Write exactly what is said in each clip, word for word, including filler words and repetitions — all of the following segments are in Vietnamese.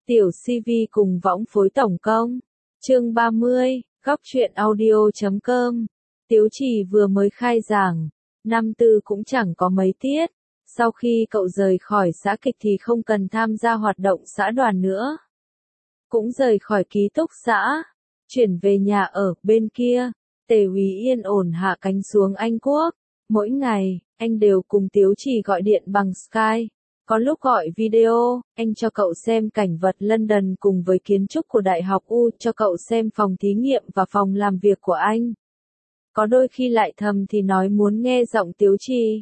Tiểu xê vê cùng võng phối tổng công. Chương ba mươi, góc truyện audio chấm com. Tiếu Trì vừa mới khai giảng, năm tư cũng chẳng có mấy tiết. Sau khi cậu rời khỏi xã kịch thì không cần tham gia hoạt động xã đoàn nữa. Cũng rời khỏi ký túc xã, chuyển về nhà ở bên kia. Tề Úy yên ổn hạ cánh xuống Anh Quốc. Mỗi ngày, anh đều cùng Tiếu Trì gọi điện bằng Skype. Có lúc gọi video, anh cho cậu xem cảnh vật London cùng với kiến trúc của Đại học U, cho cậu xem phòng thí nghiệm và phòng làm việc của anh. Có đôi khi lại thầm thì nói muốn nghe giọng Tiếu Trì.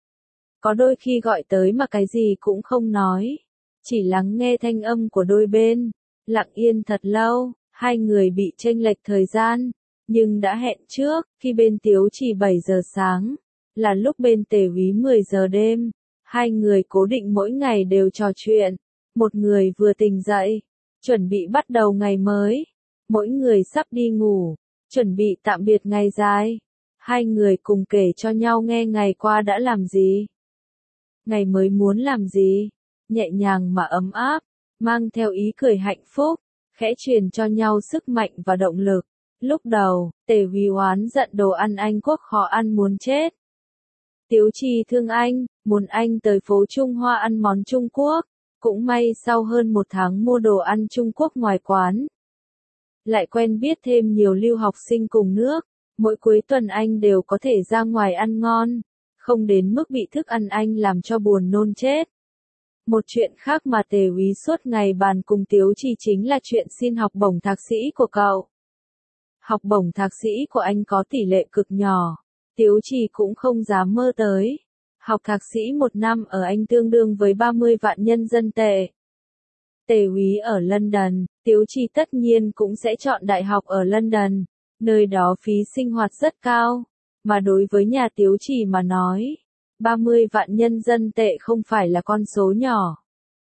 Có đôi khi gọi tới mà cái gì cũng không nói, chỉ lắng nghe thanh âm của đôi bên. Lặng yên thật lâu, hai người bị chênh lệch thời gian, nhưng đã hẹn trước, khi bên Tiếu Trì bảy giờ sáng, là lúc bên Tề Úy mười giờ đêm. Hai người cố định mỗi ngày đều trò chuyện. Một người vừa tỉnh dậy, chuẩn bị bắt đầu ngày mới. Mỗi người sắp đi ngủ, chuẩn bị tạm biệt ngày dài. Hai người cùng kể cho nhau nghe ngày qua đã làm gì. Ngày mới muốn làm gì. Nhẹ nhàng mà ấm áp, mang theo ý cười hạnh phúc, khẽ truyền cho nhau sức mạnh và động lực. Lúc đầu, Tề Úy oán giận đồ ăn Anh Quốc khó ăn muốn chết. Tiếu Trì thương anh, muốn anh tới phố Trung Hoa ăn món Trung Quốc. Cũng may sau hơn một tháng mua đồ ăn Trung Quốc ngoài quán, lại quen biết thêm nhiều lưu học sinh cùng nước. Mỗi cuối tuần anh đều có thể ra ngoài ăn ngon, không đến mức bị thức ăn Anh làm cho buồn nôn chết. Một chuyện khác mà Tề Úy suốt ngày bàn cùng Tiếu Trì chính là chuyện xin học bổng thạc sĩ của cậu. Học bổng thạc sĩ của anh có tỷ lệ cực nhỏ. Tiếu Trì cũng không dám mơ tới. Học thạc sĩ một năm ở Anh tương đương với ba mươi vạn nhân dân tệ. Tề Úy ở London, Tiếu Trì tất nhiên cũng sẽ chọn đại học ở London, nơi đó phí sinh hoạt rất cao. Mà đối với nhà Tiếu Trì mà nói, ba mươi vạn nhân dân tệ không phải là con số nhỏ.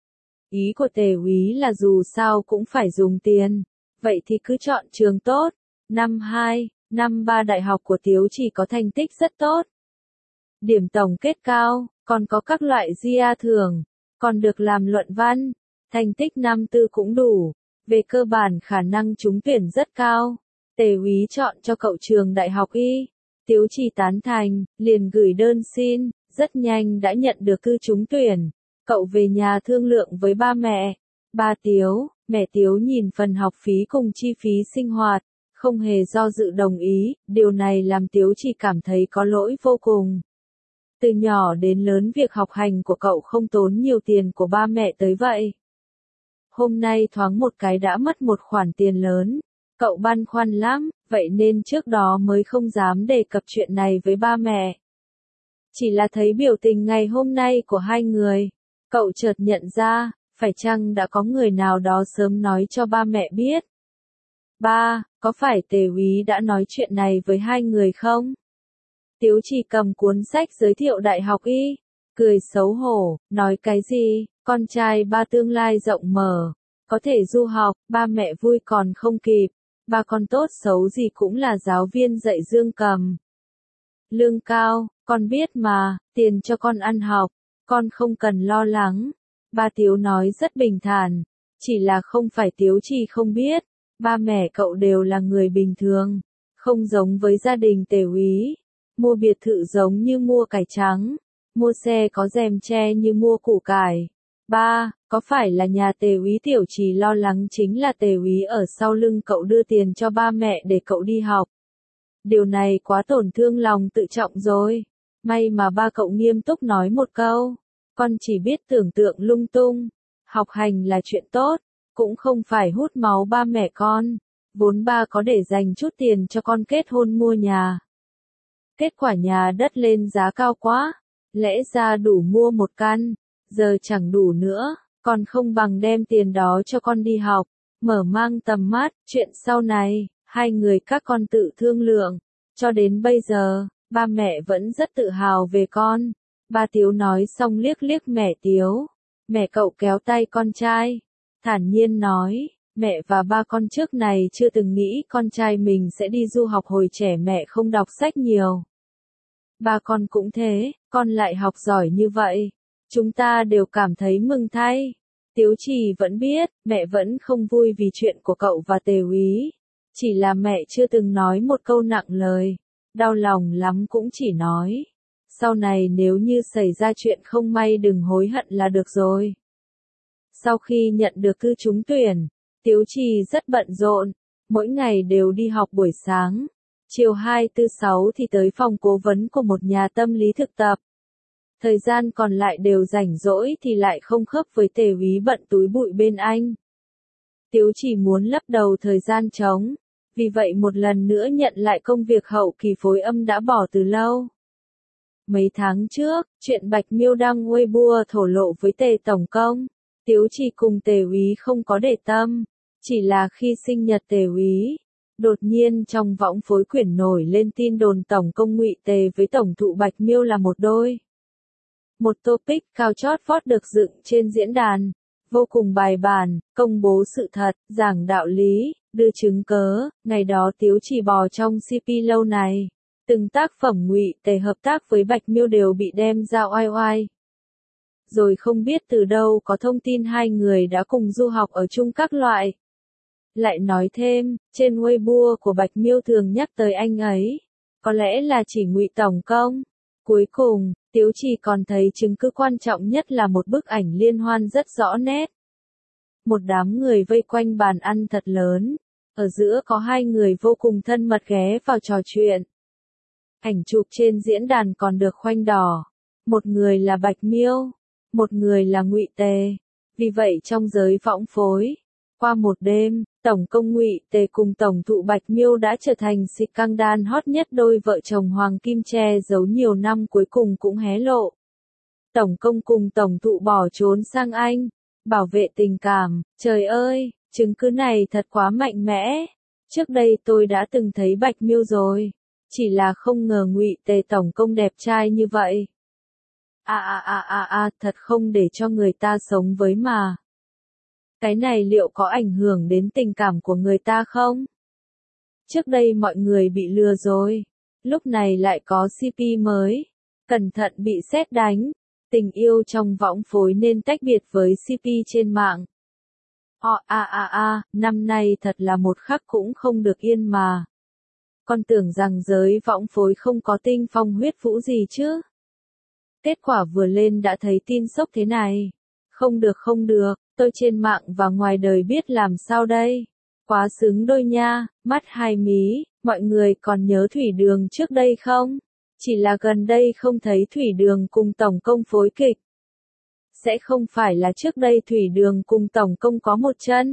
Ý của Tề Úy là dù sao cũng phải dùng tiền, vậy thì cứ chọn trường tốt. Năm hai, năm ba đại học của Tiếu Trì có thành tích rất tốt. Điểm tổng kết cao, còn có các loại gi a thưởng, còn được làm luận văn. Thành tích năm tư cũng đủ, về cơ bản khả năng trúng tuyển rất cao. Tề Úy chọn cho cậu trường đại học Y. Tiếu Trì tán thành, liền gửi đơn xin, rất nhanh đã nhận được thư trúng tuyển. Cậu về nhà thương lượng với ba mẹ. Ba Tiếu, mẹ Tiếu nhìn phần học phí cùng chi phí sinh hoạt, không hề do dự đồng ý. Điều này làm Tiếu Trì cảm thấy có lỗi vô cùng. Từ nhỏ đến lớn việc học hành của cậu không tốn nhiều tiền của ba mẹ tới vậy. Hôm nay thoáng một cái đã mất một khoản tiền lớn. Cậu băn khoăn lắm, vậy nên trước đó mới không dám đề cập chuyện này với ba mẹ. Chỉ là thấy biểu tình ngày hôm nay của hai người, cậu chợt nhận ra, phải chăng đã có người nào đó sớm nói cho ba mẹ biết. Ba, có phải Tề Úy đã nói chuyện này với hai người không? Tiếu Trì cầm cuốn sách giới thiệu đại học Y, cười xấu hổ, nói cái gì, con trai ba tương lai rộng mở, có thể du học, ba mẹ vui còn không kịp. Ba con tốt xấu gì cũng là giáo viên dạy dương cầm. Lương cao, con biết mà, tiền cho con ăn học, con không cần lo lắng. Ba Tiếu nói rất bình thản, chỉ là không phải Tiếu Trì không biết, ba mẹ cậu đều là người bình thường, không giống với gia đình Tề Úy. Mua biệt thự giống như mua cải trắng, mua xe có rèm che như mua củ cải. Ba, có phải là nhà Tề Úy Tiểu Trì lo lắng chính là Tề Úy ở sau lưng cậu đưa tiền cho ba mẹ để cậu đi học. Điều này quá tổn thương lòng tự trọng rồi. May mà ba cậu nghiêm túc nói một câu, con chỉ biết tưởng tượng lung tung. Học hành là chuyện tốt, cũng không phải hút máu ba mẹ con. Vốn ba có để dành chút tiền cho con kết hôn mua nhà. Kết quả nhà đất lên giá cao quá, lẽ ra đủ mua một căn, giờ chẳng đủ nữa, còn không bằng đem tiền đó cho con đi học, mở mang tầm mắt. Chuyện sau này, hai người các con tự thương lượng. Cho đến bây giờ, ba mẹ vẫn rất tự hào về con. Ba Tiếu nói xong liếc liếc mẹ Tiếu. Mẹ cậu kéo tay con trai, thản nhiên nói, mẹ và ba con trước này chưa từng nghĩ con trai mình sẽ đi du học. Hồi trẻ mẹ không đọc sách nhiều. Ba con cũng thế, con lại học giỏi như vậy. Chúng ta đều cảm thấy mừng thay. Tiếu Trì vẫn biết, mẹ vẫn không vui vì chuyện của cậu và Tề Úy. Chỉ là mẹ chưa từng nói một câu nặng lời. Đau lòng lắm cũng chỉ nói. Sau này nếu như xảy ra chuyện không may đừng hối hận là được rồi. Sau khi nhận được thư trúng tuyển, Tiếu Trì rất bận rộn. Mỗi ngày đều đi học buổi sáng. Chiều hai tư sáu thì tới phòng cố vấn của một nhà tâm lý thực tập. Thời gian còn lại đều rảnh rỗi thì lại không khớp với Tề Úy bận túi bụi bên anh. Tiếu chỉ muốn lấp đầu thời gian trống, vì vậy một lần nữa nhận lại công việc hậu kỳ phối âm đã bỏ từ lâu. Mấy tháng trước, chuyện Bạch Miêu đăng Weibo thổ lộ với Tề Tổng Công, Tiếu chỉ cùng Tề Úy không có để tâm, chỉ là khi sinh nhật Tề Úy, đột nhiên trong võng phối quyển nổi lên tin đồn Tổng Công Ngụy Tề với Tổng thụ Bạch Miêu là một đôi. Một topic cao chót vót được dựng trên diễn đàn, vô cùng bài bản, công bố sự thật, giảng đạo lý, đưa chứng cớ, ngày đó Tiếu chỉ bò trong xê pê lâu này. Từng tác phẩm Ngụy Tề hợp tác với Bạch Miêu đều bị đem ra oai oai. Rồi không biết từ đâu có thông tin hai người đã cùng du học ở chung các loại. Lại nói thêm, trên Weibo của Bạch Miêu thường nhắc tới anh ấy, có lẽ là chỉ Ngụy Tổng Công. Cuối cùng, Tiếu chỉ còn thấy chứng cứ quan trọng nhất là một bức ảnh liên hoan rất rõ nét. Một đám người vây quanh bàn ăn thật lớn, ở giữa có hai người vô cùng thân mật ghé vào trò chuyện. Ảnh chụp trên diễn đàn còn được khoanh đỏ, một người là Bạch Miêu, một người là Ngụy Tề. Vì vậy trong giới võng phối, qua một đêm, Tổng Công Ngụy Tề cùng Tổng thụ Bạch Miêu đã trở thành scandal hot nhất. Đôi vợ chồng Hoàng Kim che giấu nhiều năm cuối cùng cũng hé lộ. Tổng Công cùng Tổng thụ bỏ trốn sang Anh, bảo vệ tình cảm. Trời ơi, chứng cứ này thật quá mạnh mẽ. Trước đây tôi đã từng thấy Bạch Miêu rồi, chỉ là không ngờ Ngụy Tề Tổng Công đẹp trai như vậy. A a a a a, thật không để cho người ta sống với mà. Cái này liệu có ảnh hưởng đến tình cảm của người ta không? Trước đây mọi người bị lừa rồi, lúc này lại có xê pê mới, cẩn thận bị sét đánh, tình yêu trong võng phối nên tách biệt với xê pê trên mạng. O a a a, năm nay thật là một khắc cũng không được yên mà. Con tưởng rằng giới võng phối không có tinh phong huyết vũ gì chứ. Kết quả vừa lên đã thấy tin sốc thế này. Không được không được, tôi trên mạng và ngoài đời biết làm sao đây. Quá xứng đôi nha, mắt hai mí, mọi người còn nhớ Thủy Đường trước đây không? Chỉ là gần đây không thấy Thủy Đường cùng Tổng Công phối kịch. Sẽ không phải là trước đây Thủy Đường cùng Tổng Công có một chân.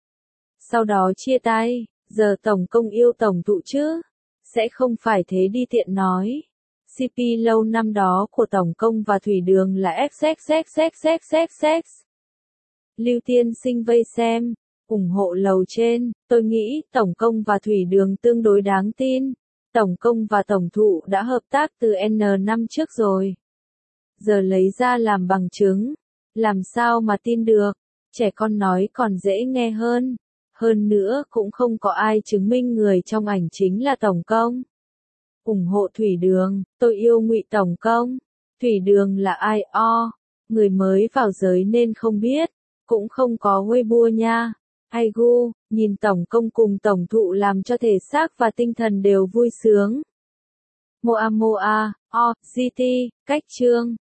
Sau đó chia tay, giờ Tổng Công yêu Tổng thụ chứ? Sẽ không phải thế đi tiện nói. xê pê lâu năm đó của Tổng Công và Thủy Đường là xxxxxxxx. Lưu Tiên Sinh vây xem, ủng hộ lầu trên, tôi nghĩ Tổng Công và Thủy Đường tương đối đáng tin. Tổng Công và Tổng thụ đã hợp tác từ N năm trước rồi. Giờ lấy ra làm bằng chứng, làm sao mà tin được, trẻ con nói còn dễ nghe hơn. Hơn nữa cũng không có ai chứng minh người trong ảnh chính là Tổng Công. Ủng hộ Thủy Đường, tôi yêu Ngụy Tổng Công. Thủy Đường là ai o, người mới vào giới nên không biết, cũng không có Weibo nha. Ai gu, nhìn Tổng Công cùng Tổng thụ làm cho thể xác và tinh thần đều vui sướng. Moa Moa, o, giê tê, cách chương.